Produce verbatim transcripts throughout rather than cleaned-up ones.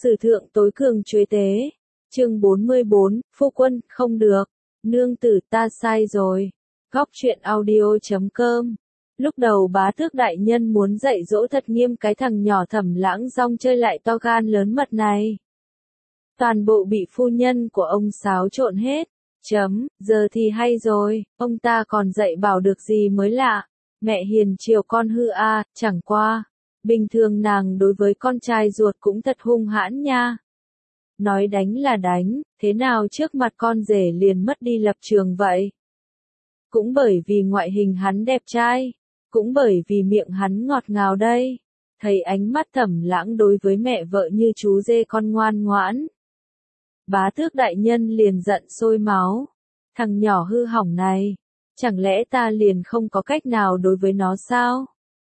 Sử thượng tối cường chuế tế. Chương bốn mươi bốn, phu quân, không được. Nương tử ta sai rồi. Góc truyện audio chấm com. Lúc đầu bá tước đại nhân muốn dạy dỗ thật nghiêm cái thằng nhỏ Thẩm Lãng rong chơi lại to gan lớn mật này. Toàn bộ bị phu nhân của ông xáo trộn hết. Chấm, giờ thì hay rồi, ông ta còn dạy bảo được gì mới lạ. Mẹ hiền chiều con hư a, à, chẳng qua. Bình thường nàng đối với con trai ruột cũng thật hung hãn nha. Nói đánh là đánh, thế nào trước mặt con rể liền mất đi lập trường vậy? Cũng bởi vì ngoại hình hắn đẹp trai, cũng bởi vì miệng hắn ngọt ngào đây. Thấy ánh mắt Thẩm Lãng đối với mẹ vợ như chú dê con ngoan ngoãn. Bá tước đại nhân liền giận sôi máu. Thằng nhỏ hư hỏng này, chẳng lẽ ta liền không có cách nào đối với nó sao?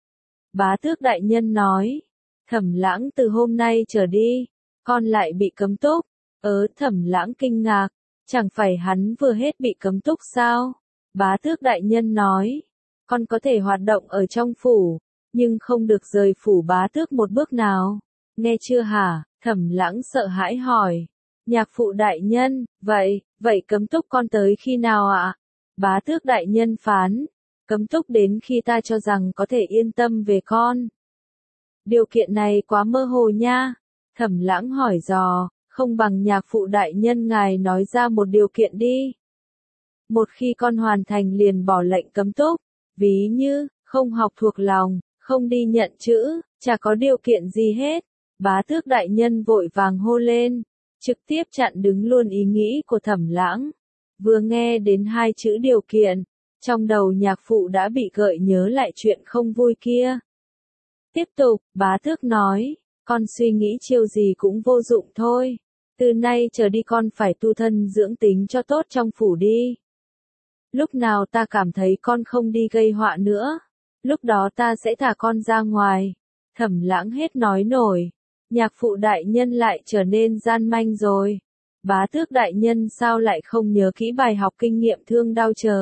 Bá tước đại nhân nói, Thẩm Lãng từ hôm nay trở đi, con lại bị cấm túc. Ớ, Thẩm Lãng kinh ngạc, chẳng phải hắn vừa hết bị cấm túc sao? Bá tước đại nhân nói, con có thể hoạt động ở trong phủ, nhưng không được rời phủ bá tước một bước nào. Nghe chưa hả? Thẩm Lãng sợ hãi hỏi. Nhạc phụ đại nhân, vậy, vậy cấm túc con tới khi nào ạ? Bá tước đại nhân phán, cấm túc đến khi ta cho rằng có thể yên tâm về con. Điều kiện này quá mơ hồ nha. Thẩm Lãng hỏi dò, không bằng nhạc phụ đại nhân ngài nói ra một điều kiện đi. Một khi con hoàn thành liền bỏ lệnh cấm túc, ví như, không học thuộc lòng, không đi nhận chữ, chả có điều kiện gì hết. Bá tước đại nhân vội vàng hô lên, trực tiếp chặn đứng luôn ý nghĩ của Thẩm Lãng. Vừa nghe đến hai chữ điều kiện, trong đầu nhạc phụ đã bị gợi nhớ lại chuyện không vui kia. Tiếp tục, bá tước nói, con suy nghĩ chiêu gì cũng vô dụng thôi. Từ nay trở đi con phải tu thân dưỡng tính cho tốt trong phủ đi. Lúc nào ta cảm thấy con không đi gây họa nữa, lúc đó ta sẽ thả con ra ngoài. Thẩm Lãng hết nói nổi. Nhạc phụ đại nhân lại trở nên gian manh rồi. Bá tước đại nhân sao lại không nhớ kỹ bài học kinh nghiệm thương đau chớ?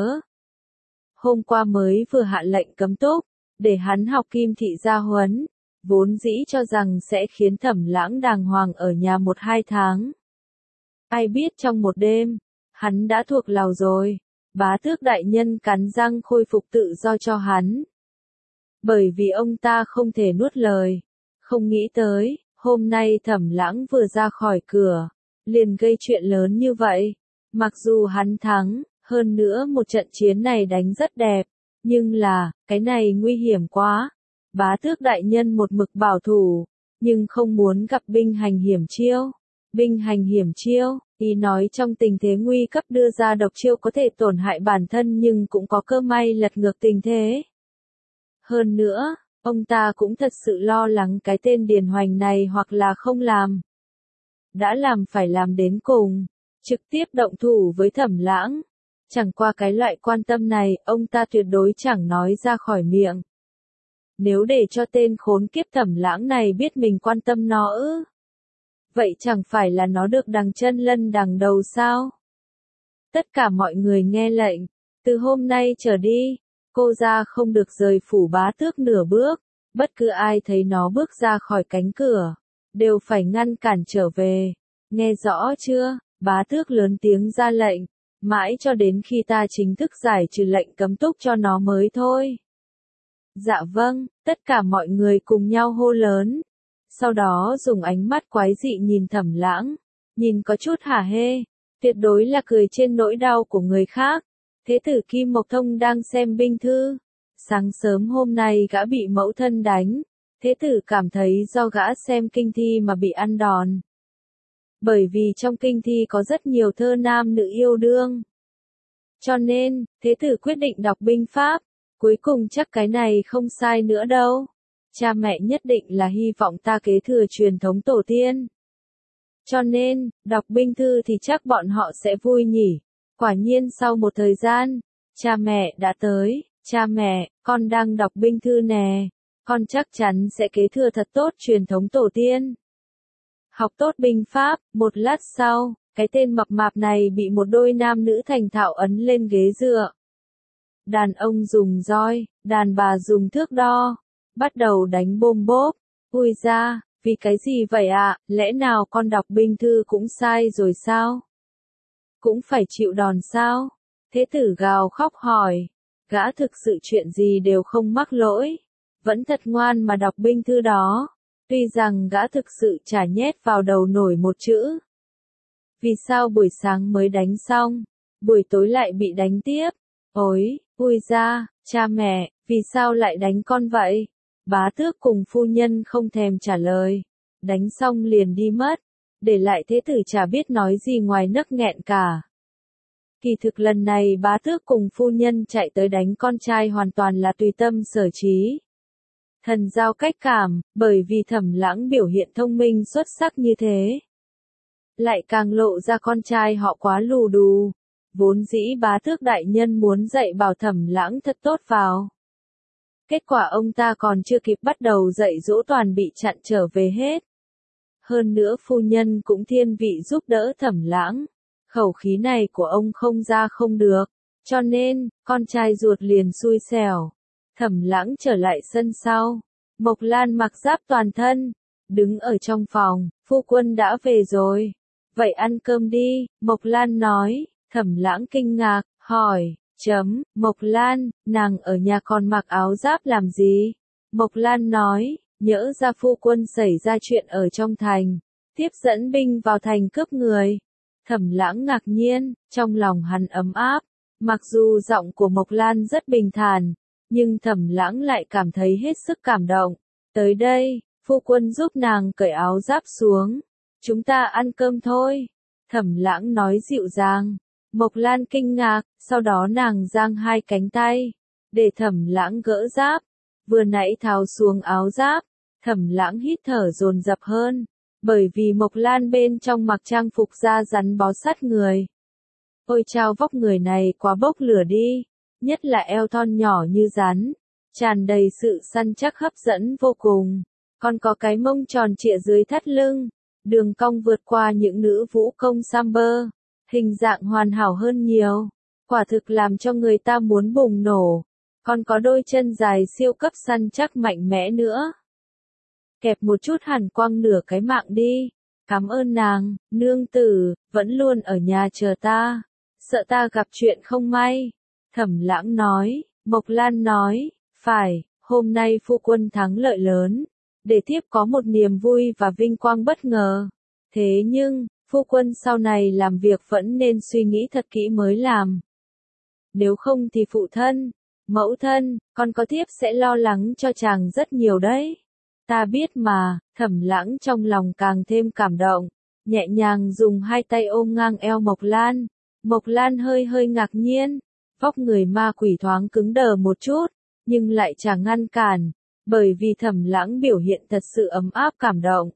Hôm qua mới vừa hạ lệnh cấm túc, để hắn học kim thị gia huấn, vốn dĩ cho rằng sẽ khiến Thẩm Lãng đàng hoàng ở nhà một hai tháng. Ai biết trong một đêm, hắn đã thuộc lào rồi. Bá tước đại nhân cắn răng khôi phục tự do cho hắn. Bởi vì ông ta không thể nuốt lời. Không nghĩ tới, hôm nay Thẩm Lãng vừa ra khỏi cửa, liền gây chuyện lớn như vậy. Mặc dù hắn thắng, hơn nữa một trận chiến này đánh rất đẹp, nhưng là, cái này nguy hiểm quá. Bá tước đại nhân một mực bảo thủ, nhưng không muốn gặp binh hành hiểm chiêu. Binh hành hiểm chiêu, ý nói trong tình thế nguy cấp đưa ra độc chiêu có thể tổn hại bản thân nhưng cũng có cơ may lật ngược tình thế. Hơn nữa, ông ta cũng thật sự lo lắng cái tên Điền Hoành này hoặc là không làm. Đã làm phải làm đến cùng, trực tiếp động thủ với Thẩm Lãng. Chẳng qua cái loại quan tâm này, ông ta tuyệt đối chẳng nói ra khỏi miệng. Nếu để cho tên khốn kiếp Thẩm Lãng này biết mình quan tâm nó ư? Vậy chẳng phải là nó được đằng chân lân đằng đầu sao? Tất cả mọi người nghe lệnh, từ hôm nay trở đi, cô ra không được rời phủ bá tước nửa bước, bất cứ ai thấy nó bước ra khỏi cánh cửa, đều phải ngăn cản trở về. Nghe rõ chưa? Bá tước lớn tiếng ra lệnh, mãi cho đến khi ta chính thức giải trừ lệnh cấm túc cho nó mới thôi. Dạ vâng, tất cả mọi người cùng nhau hô lớn. Sau đó dùng ánh mắt quái dị nhìn Thẩm Lãng, nhìn có chút hả hê, tuyệt đối là cười trên nỗi đau của người khác. Thế tử Kim Mộc Thông đang xem binh thư. Sáng sớm hôm nay gã bị mẫu thân đánh, thế tử cảm thấy do gã xem kinh thi mà bị ăn đòn. Bởi vì trong kinh thi có rất nhiều thơ nam nữ yêu đương. Cho nên, thế tử quyết định đọc binh pháp, cuối cùng chắc cái này không sai nữa đâu. Cha mẹ nhất định là hy vọng ta kế thừa truyền thống tổ tiên. Cho nên, đọc binh thư thì chắc bọn họ sẽ vui nhỉ. Quả nhiên sau một thời gian, cha mẹ đã tới. Cha mẹ, con đang đọc binh thư nè. Con chắc chắn sẽ kế thừa thật tốt truyền thống tổ tiên. Học tốt binh pháp, một lát sau, cái tên mập mạp này bị một đôi nam nữ thành thạo ấn lên ghế dựa. Đàn ông dùng roi, đàn bà dùng thước đo. Bắt đầu đánh bôm bốp. Ui ra, Vì cái gì vậy ạ, à? Lẽ nào con đọc binh thư cũng sai rồi sao? Cũng phải chịu đòn sao? Thế tử gào khóc hỏi. Gã thực sự chuyện gì đều không mắc lỗi. Vẫn thật ngoan mà đọc binh thư đó. Tuy rằng gã thực sự chả nhét vào đầu nổi một chữ. Vì sao buổi sáng mới đánh xong, buổi tối lại bị đánh tiếp? Ôi, ui ra, cha mẹ, vì sao lại đánh con vậy? Bá tước cùng phu nhân không thèm trả lời. Đánh xong liền đi mất. Để lại thế tử chả biết nói gì ngoài nấc nghẹn cả. Kỳ thực lần này bá tước cùng phu nhân chạy tới đánh con trai hoàn toàn là tùy tâm sở trí. Thần giao cách cảm, bởi vì Thẩm Lãng biểu hiện thông minh xuất sắc như thế. Lại càng lộ ra con trai họ quá lù đù. Vốn dĩ bá tước đại nhân muốn dạy bảo Thẩm Lãng thật tốt vào. Kết quả ông ta còn chưa kịp bắt đầu dạy dỗ toàn bị chặn trở về hết. Hơn nữa phu nhân cũng thiên vị giúp đỡ Thẩm Lãng. Khẩu khí này của ông không ra không được. Cho nên, con trai ruột liền xui xẻo. Thẩm Lãng trở lại sân sau. Mộc Lan mặc giáp toàn thân. Đứng ở trong phòng, phu quân đã về rồi. Vậy ăn cơm đi, Mộc Lan nói. Thẩm Lãng kinh ngạc, hỏi, chấm, Mộc Lan, nàng ở nhà còn mặc áo giáp làm gì? Mộc Lan nói, nhỡ ra phu quân xảy ra chuyện ở trong thành, tiếp dẫn binh vào thành cướp người. Thẩm Lãng ngạc nhiên, trong lòng hắn ấm áp. Mặc dù giọng của Mộc Lan rất bình thản, nhưng Thẩm Lãng lại cảm thấy hết sức cảm động. Tới đây, phu quân giúp nàng cởi áo giáp xuống. Chúng ta ăn cơm thôi. Thẩm Lãng nói dịu dàng. Mộc Lan kinh ngạc, sau đó nàng giang hai cánh tay, để Thẩm Lãng gỡ giáp. Vừa nãy tháo xuống áo giáp, Thẩm Lãng hít thở dồn dập hơn, bởi vì Mộc Lan bên trong mặc trang phục da rắn bó sát người. Ôi chao, vóc người này quá bốc lửa đi, nhất là eo thon nhỏ như rắn, tràn đầy sự săn chắc hấp dẫn vô cùng, còn có cái mông tròn trịa dưới thắt lưng, đường cong vượt qua những nữ vũ công Samber, hình dạng hoàn hảo hơn nhiều, quả thực làm cho người ta muốn bùng nổ, còn có đôi chân dài siêu cấp săn chắc mạnh mẽ nữa. Kẹp một chút hàn quang nửa cái mạng đi. Cảm ơn nàng, nương tử, vẫn luôn ở nhà chờ ta. Sợ ta gặp chuyện không may. Thẩm Lãng nói, Mộc Lan nói, phải, hôm nay phu quân thắng lợi lớn. Để thiếp có một niềm vui và vinh quang bất ngờ. Thế nhưng, phu quân sau này làm việc vẫn nên suy nghĩ thật kỹ mới làm. Nếu không thì phụ thân, mẫu thân, con có thiếp sẽ lo lắng cho chàng rất nhiều đấy. Ta biết mà, Thẩm Lãng trong lòng càng thêm cảm động, nhẹ nhàng dùng hai tay ôm ngang eo Mộc Lan. Mộc Lan hơi hơi ngạc nhiên, vóc người ma quỷ thoáng cứng đờ một chút, nhưng lại chẳng ngăn cản, bởi vì Thẩm Lãng biểu hiện thật sự ấm áp cảm động.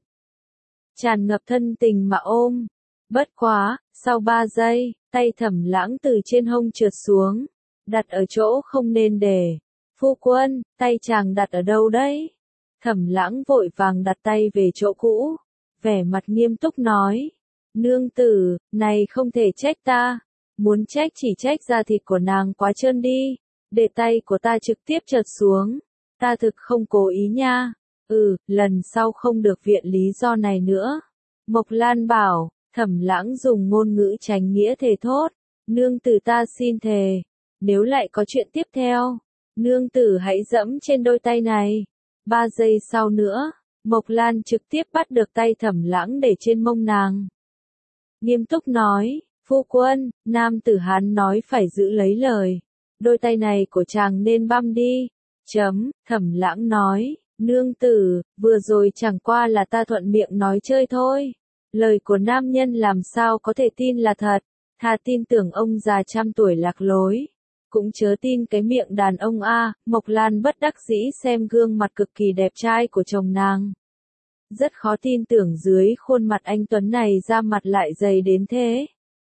Tràn ngập thân tình mà ôm. Bất quá, sau ba giây, tay Thẩm Lãng từ trên hông trượt xuống, đặt ở chỗ không nên để. Phu quân, tay chàng đặt ở đâu đấy? Thẩm Lãng vội vàng đặt tay về chỗ cũ, vẻ mặt nghiêm túc nói, nương tử, này không thể trách ta, muốn trách chỉ trách da thịt của nàng quá trơn đi, để tay của ta trực tiếp trượt xuống, ta thực không cố ý nha, ừ, lần sau không được viện lý do này nữa. Mộc Lan bảo, Thẩm Lãng dùng ngôn ngữ tránh nghĩa thề thốt, nương tử ta xin thề, nếu lại có chuyện tiếp theo, nương tử hãy dẫm trên đôi tay này. Ba giây sau nữa, Mộc Lan trực tiếp bắt được tay Thẩm Lãng để trên mông nàng. Nghiêm túc nói, phu quân, nam tử Hán nói phải giữ lấy lời. Đôi tay này của chàng nên băm đi. Chấm, Thẩm Lãng nói, nương tử, vừa rồi chẳng qua là ta thuận miệng nói chơi thôi. Lời của nam nhân làm sao có thể tin là thật, thà tin tưởng ông già trăm tuổi lạc lối. Cũng chớ tin cái miệng đàn ông a. Mộc Lan bất đắc dĩ xem gương mặt cực kỳ đẹp trai của chồng nàng. Rất khó tin tưởng dưới khuôn mặt anh tuấn này da mặt lại dày đến thế.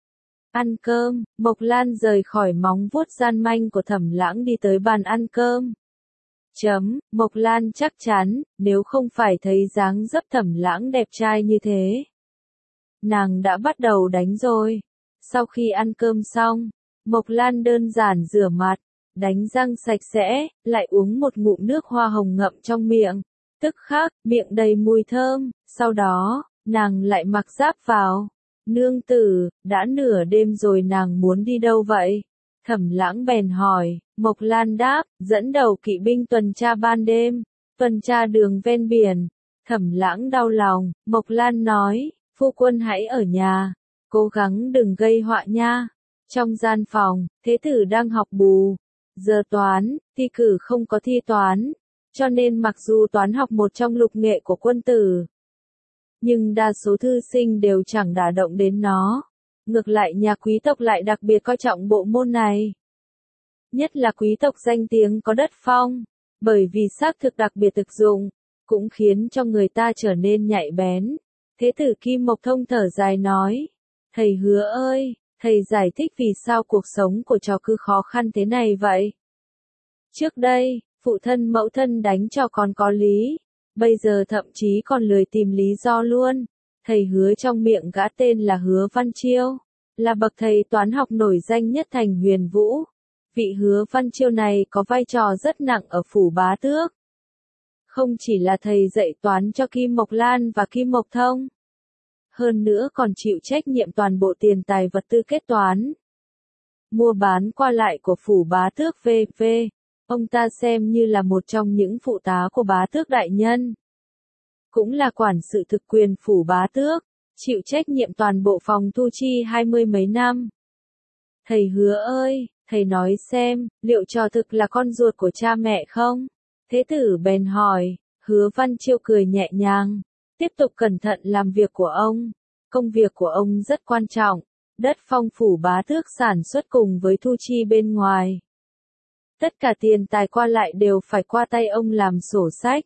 Ăn cơm, Mộc Lan rời khỏi móng vuốt gian manh của Thẩm Lãng đi tới bàn ăn cơm. Chấm, Mộc Lan chắc chắn, nếu không phải thấy dáng dấp Thẩm Lãng đẹp trai như thế, nàng đã bắt đầu đánh rồi. Sau khi ăn cơm xong, Mộc Lan đơn giản rửa mặt, đánh răng sạch sẽ, lại uống một ngụm nước hoa hồng ngậm trong miệng. Tức khắc, miệng đầy mùi thơm, sau đó, nàng lại mặc giáp vào. Nương tử, đã nửa đêm rồi nàng muốn đi đâu vậy? Thẩm Lãng bèn hỏi, Mộc Lan đáp, dẫn đầu kỵ binh tuần tra ban đêm, tuần tra đường ven biển. Thẩm Lãng đau lòng, Mộc Lan nói, phu quân hãy ở nhà, cố gắng đừng gây họa nha. Trong gian phòng, thế tử đang học bù. Giờ toán, thi cử không có thi toán, cho nên mặc dù toán học một trong lục nghệ của quân tử, nhưng đa số thư sinh đều chẳng đả động đến nó. Ngược lại nhà quý tộc lại đặc biệt coi trọng bộ môn này. Nhất là quý tộc danh tiếng có đất phong, bởi vì xác thực đặc biệt thực dụng, cũng khiến cho người ta trở nên nhạy bén. Thế tử Kim Mộc Thông thở dài nói, thầy Hứa ơi, thầy giải thích vì sao cuộc sống của trò cứ khó khăn thế này vậy. Trước đây, phụ thân mẫu thân đánh cho còn có lý, bây giờ thậm chí còn lười tìm lý do luôn. Thầy Hứa trong miệng gã tên là Hứa Văn Chiêu, là bậc thầy toán học nổi danh nhất thành Huyền Vũ. Vị Hứa Văn Chiêu này có vai trò rất nặng ở phủ Bá Tước. Không chỉ là thầy dạy toán cho Kim Mộc Lan và Kim Mộc Thông, hơn nữa còn chịu trách nhiệm toàn bộ tiền tài vật tư kết toán, mua bán qua lại của phủ Bá Tước vân vân. Ông ta xem như là một trong những phụ tá của Bá Tước đại nhân, cũng là quản sự thực quyền phủ Bá Tước, chịu trách nhiệm toàn bộ phòng thu chi hai mươi mấy năm. Thầy Hứa ơi, thầy nói xem, liệu trò thực là con ruột của cha mẹ không? Thế tử bèn hỏi. Hứa Văn Chiêu cười nhẹ nhàng, tiếp tục cẩn thận làm việc của ông. Công việc của ông rất quan trọng, đất phong phủ Bá Tước sản xuất cùng với thu chi bên ngoài. Tất cả tiền tài qua lại đều phải qua tay ông làm sổ sách.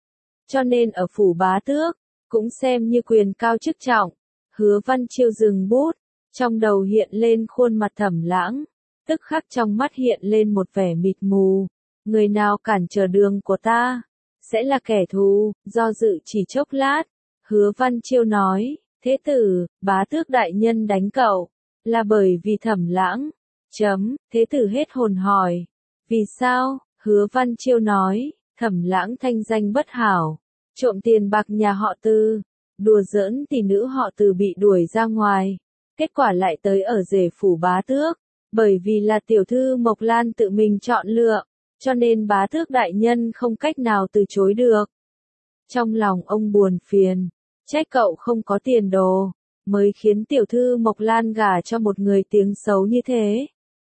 Cho nên ở phủ Bá Tước, cũng xem như quyền cao chức trọng. Hứa Văn Chiêu dừng bút, trong đầu hiện lên khuôn mặt Thẩm Lãng, tức khắc trong mắt hiện lên một vẻ mịt mù. Người nào cản trở đường của ta, sẽ là kẻ thù. Do dự chỉ chốc lát, Hứa Văn Chiêu nói, thế tử, Bá Tước đại nhân đánh cậu, là bởi vì Thẩm Lãng. Chấm, thế tử hết hồn hỏi, vì sao? Hứa Văn Chiêu nói, Thẩm Lãng thanh danh bất hảo, trộm tiền bạc nhà họ Từ, đùa giỡn tỷ nữ họ Từ bị đuổi ra ngoài, kết quả lại tới ở rể phủ Bá Tước, bởi vì là tiểu thư Mộc Lan tự mình chọn lựa, cho nên Bá Tước đại nhân không cách nào từ chối được. Trong lòng ông buồn phiền, trách cậu không có tiền đồ, mới khiến tiểu thư Mộc Lan gả cho một người tiếng xấu như thế.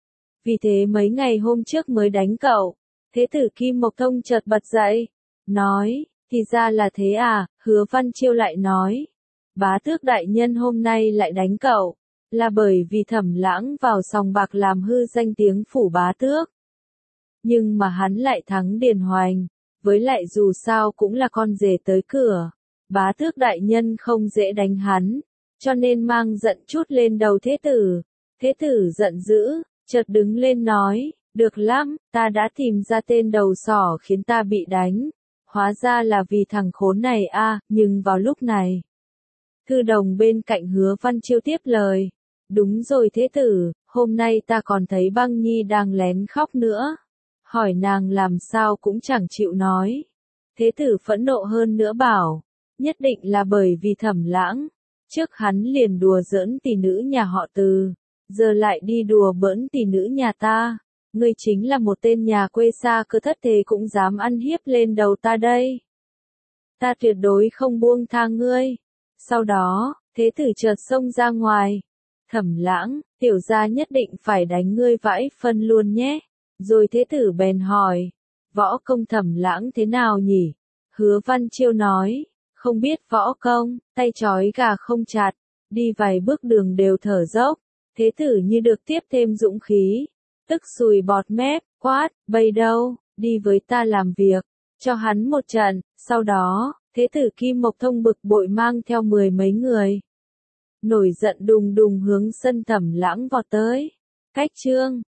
Vì thế mấy ngày hôm trước mới đánh cậu. Thế tử Kim Mộc Thông chợt bật dậy, nói, thì ra là thế à. Hứa Văn Chiêu lại nói, Bá Tước đại nhân hôm nay lại đánh cậu, là bởi vì Thẩm Lãng vào sòng bạc làm hư danh tiếng phủ Bá Tước. Nhưng mà hắn lại thắng Điền Hoành, với lại dù sao cũng là con rể tới cửa, Bá Tước đại nhân không dễ đánh hắn, cho nên mang giận chút lên đầu thế tử. Thế tử giận dữ, chợt đứng lên nói, được lắm, ta đã tìm ra tên đầu sỏ khiến ta bị đánh, hóa ra là vì thằng khốn này a. À, nhưng vào lúc này, Thư Đồng bên cạnh Hứa Văn Chiêu tiếp lời, đúng rồi thế tử, hôm nay ta còn thấy Băng Nhi đang lén khóc nữa, hỏi nàng làm sao cũng chẳng chịu nói. Thế tử phẫn nộ hơn nữa bảo, nhất định là bởi vì Thẩm Lãng, trước hắn liền đùa giỡn tỷ nữ nhà họ Từ, giờ lại đi đùa bỡn tỷ nữ nhà ta. Ngươi chính là một tên nhà quê xa cơ thất thế cũng dám ăn hiếp lên đầu ta đây. Ta tuyệt đối không buông tha ngươi. Sau đó, thế tử chợt xông ra ngoài. Thẩm Lãng, tiểu gia nhất định phải đánh ngươi vãi phân luôn nhé. Rồi thế tử bèn hỏi, võ công Thẩm Lãng thế nào nhỉ? Hứa Văn Chiêu nói, không biết võ công, tay trói gà không chặt, đi vài bước đường đều thở dốc. Thế tử như được tiếp thêm dũng khí, tức sùi bọt mép, quát, bây đâu, đi với ta làm việc, cho hắn một trận. Sau đó, thế tử Kim Mộc Thông bực bội mang theo mười mấy người, nổi giận đùng đùng hướng sân Thẩm Lãng vọt tới. Cách chương